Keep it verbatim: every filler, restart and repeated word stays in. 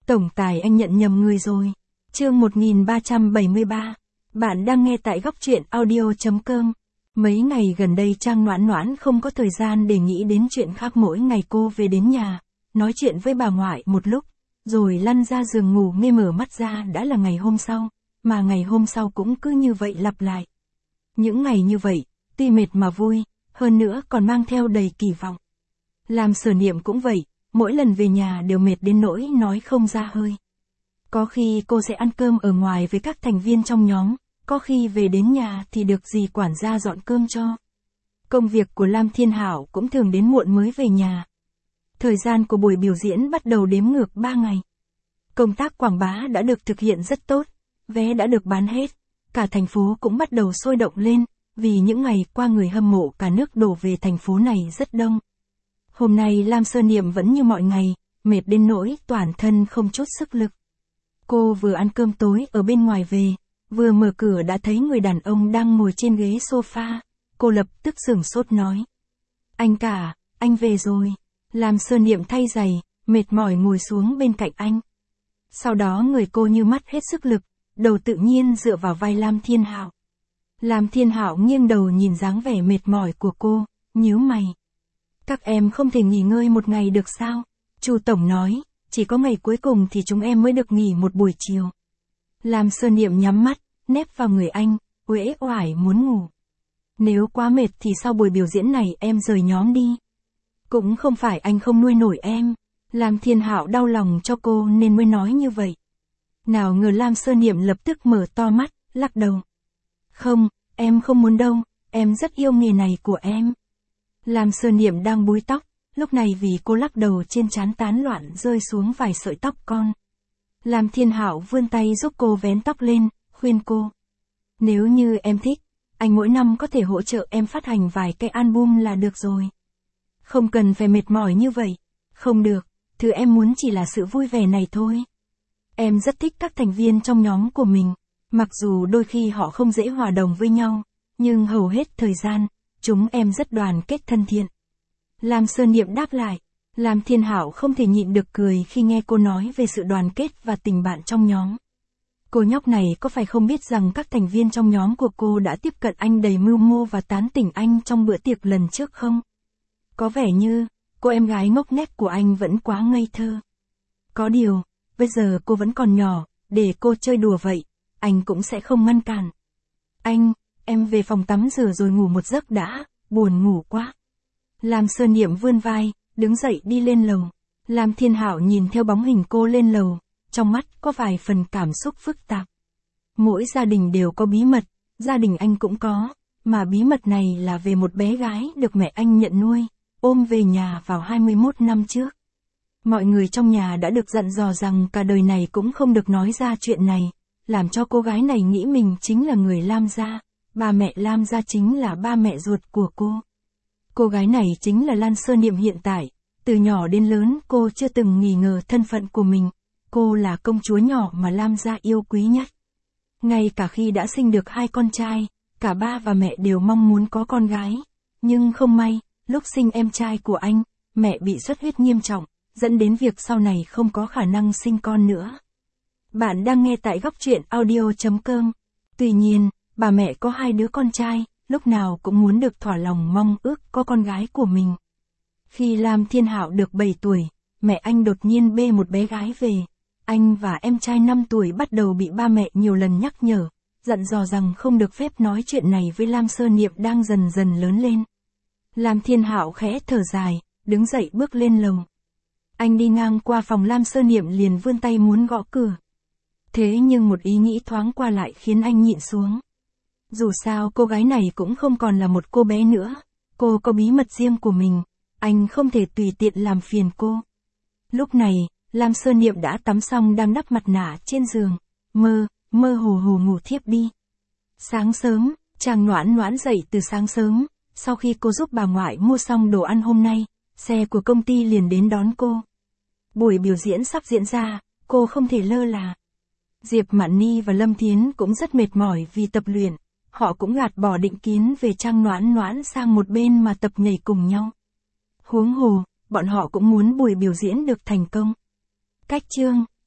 Tổng tài anh nhận nhầm người rồi. Chương một nghìn ba trăm bảy mươi ba. Bạn đang nghe tại góc truyện audio chấm com. Mấy ngày gần đây Trang Noãn Noãn không có thời gian để nghĩ đến chuyện khác, mỗi ngày cô về đến nhà, nói chuyện với bà ngoại một lúc, rồi lăn ra giường ngủ, mê mở mắt ra đã là ngày hôm sau, mà ngày hôm sau cũng cứ như vậy lặp lại. Những ngày như vậy, tuy mệt mà vui, hơn nữa còn mang theo đầy kỳ vọng. Làm Sở Niệm cũng vậy, mỗi lần về nhà đều mệt đến nỗi nói không ra hơi. Có khi cô sẽ ăn cơm ở ngoài với các thành viên trong nhóm, có khi về đến nhà thì được dì quản gia dọn cơm cho. Công việc của Lam Thiên Hảo cũng thường đến muộn mới về nhà. Thời gian của buổi biểu diễn bắt đầu đếm ngược ba ngày. Công tác quảng bá đã được thực hiện rất tốt, vé đã được bán hết, cả thành phố cũng bắt đầu sôi động lên, vì những ngày qua người hâm mộ cả nước đổ về thành phố này rất đông. Hôm nay Lam Sơ Niệm vẫn như mọi ngày, mệt đến nỗi toàn thân không chút sức lực. Cô vừa ăn cơm tối ở bên ngoài về, vừa mở cửa đã thấy người đàn ông đang ngồi trên ghế sofa, cô lập tức sửng sốt nói. Anh cả, anh về rồi. Lam Sơ Niệm thay giày, mệt mỏi ngồi xuống bên cạnh anh. Sau đó người cô như mất hết sức lực, đầu tự nhiên dựa vào vai Lam Thiên Hạo. Lam Thiên Hạo nghiêng đầu nhìn dáng vẻ mệt mỏi của cô, nhíu mày. Các em không thể nghỉ ngơi một ngày được sao? Chu Tổng nói, chỉ có ngày cuối cùng thì chúng em mới được nghỉ một buổi chiều. Lam Sơ Niệm nhắm mắt, nép vào người anh, uể oải muốn ngủ. Nếu quá mệt thì sau buổi biểu diễn này em rời nhóm đi. Cũng không phải anh không nuôi nổi em. Lam Thiên Hạo đau lòng cho cô nên mới nói như vậy. Nào ngờ Lam Sơ Niệm lập tức mở to mắt, lắc đầu. Không, em không muốn đâu, em rất yêu nghề này của em. Lam Sơ Niệm đang búi tóc, lúc này vì cô lắc đầu trên trán tán loạn rơi xuống vài sợi tóc con. Lam Thiên Hạo vươn tay giúp cô vén tóc lên, khuyên cô. Nếu như em thích, anh mỗi năm có thể hỗ trợ em phát hành vài cái album là được rồi. Không cần phải mệt mỏi như vậy. Không được, thứ em muốn chỉ là sự vui vẻ này thôi. Em rất thích các thành viên trong nhóm của mình, mặc dù đôi khi họ không dễ hòa đồng với nhau, nhưng hầu hết thời gian, chúng em rất đoàn kết thân thiện. Lam Sơ Niệm đáp lại. Lam Thiên Hạo không thể nhịn được cười khi nghe cô nói về sự đoàn kết và tình bạn trong nhóm. Cô nhóc này có phải không biết rằng các thành viên trong nhóm của cô đã tiếp cận anh đầy mưu mô và tán tỉnh anh trong bữa tiệc lần trước không? Có vẻ như, cô em gái ngốc nghếch của anh vẫn quá ngây thơ. Có điều, bây giờ cô vẫn còn nhỏ, để cô chơi đùa vậy, anh cũng sẽ không ngăn cản. Anh, em về phòng tắm rửa rồi ngủ một giấc đã, buồn ngủ quá. Lam Sơ Niệm vươn vai, đứng dậy đi lên lầu. Lam Thiên Hạo nhìn theo bóng hình cô lên lầu, trong mắt có vài phần cảm xúc phức tạp. Mỗi gia đình đều có bí mật, gia đình anh cũng có, mà bí mật này là về một bé gái được mẹ anh nhận nuôi, ôm về nhà vào hai mươi mốt năm trước. Mọi người trong nhà đã được dặn dò rằng cả đời này cũng không được nói ra chuyện này, làm cho cô gái này nghĩ mình chính là người Lam gia, ba mẹ Lam gia chính là ba mẹ ruột của cô. Cô gái này chính là Lam Sơ Niệm hiện tại, từ nhỏ đến lớn cô chưa từng nghi ngờ thân phận của mình, cô là công chúa nhỏ mà Lam gia yêu quý nhất. Ngay cả khi đã sinh được hai con trai, cả ba và mẹ đều mong muốn có con gái, nhưng không may, lúc sinh em trai của anh, mẹ bị xuất huyết nghiêm trọng, dẫn đến việc sau này không có khả năng sinh con nữa. Bạn đang nghe tại góc truyện audio chấm com. Tuy nhiên, bà mẹ có hai đứa con trai, lúc nào cũng muốn được thỏa lòng mong ước có con gái của mình. Khi Lam Thiên Hạo được bảy tuổi, mẹ anh đột nhiên bê một bé gái về. Anh và em trai năm tuổi bắt đầu bị ba mẹ nhiều lần nhắc nhở, dặn dò rằng không được phép nói chuyện này với Lam Sơ Niệm đang dần dần lớn lên. Lam Thiên Hạo khẽ thở dài, đứng dậy bước lên lầu. Anh đi ngang qua phòng Lam Sơ Niệm liền vươn tay muốn gõ cửa. Thế nhưng một ý nghĩ thoáng qua lại khiến anh nhịn xuống. Dù sao cô gái này cũng không còn là một cô bé nữa, cô có bí mật riêng của mình, anh không thể tùy tiện làm phiền cô. Lúc này, Lam Sơ Niệm đã tắm xong đang đắp mặt nạ trên giường, mơ, mơ hồ hồ ngủ thiếp đi. Sáng sớm, Trang Noãn Noãn dậy từ sáng sớm, sau khi cô giúp bà ngoại mua xong đồ ăn hôm nay, xe của công ty liền đến đón cô. Buổi biểu diễn sắp diễn ra, cô không thể lơ là. Diệp Mạn Ni và Lâm Thiến cũng rất mệt mỏi vì tập luyện, họ cũng gạt bỏ định kiến về Trang Noãn Noãn sang một bên mà tập nhảy cùng nhau. Huống hồ, bọn họ cũng muốn buổi biểu diễn được thành công. Cách chương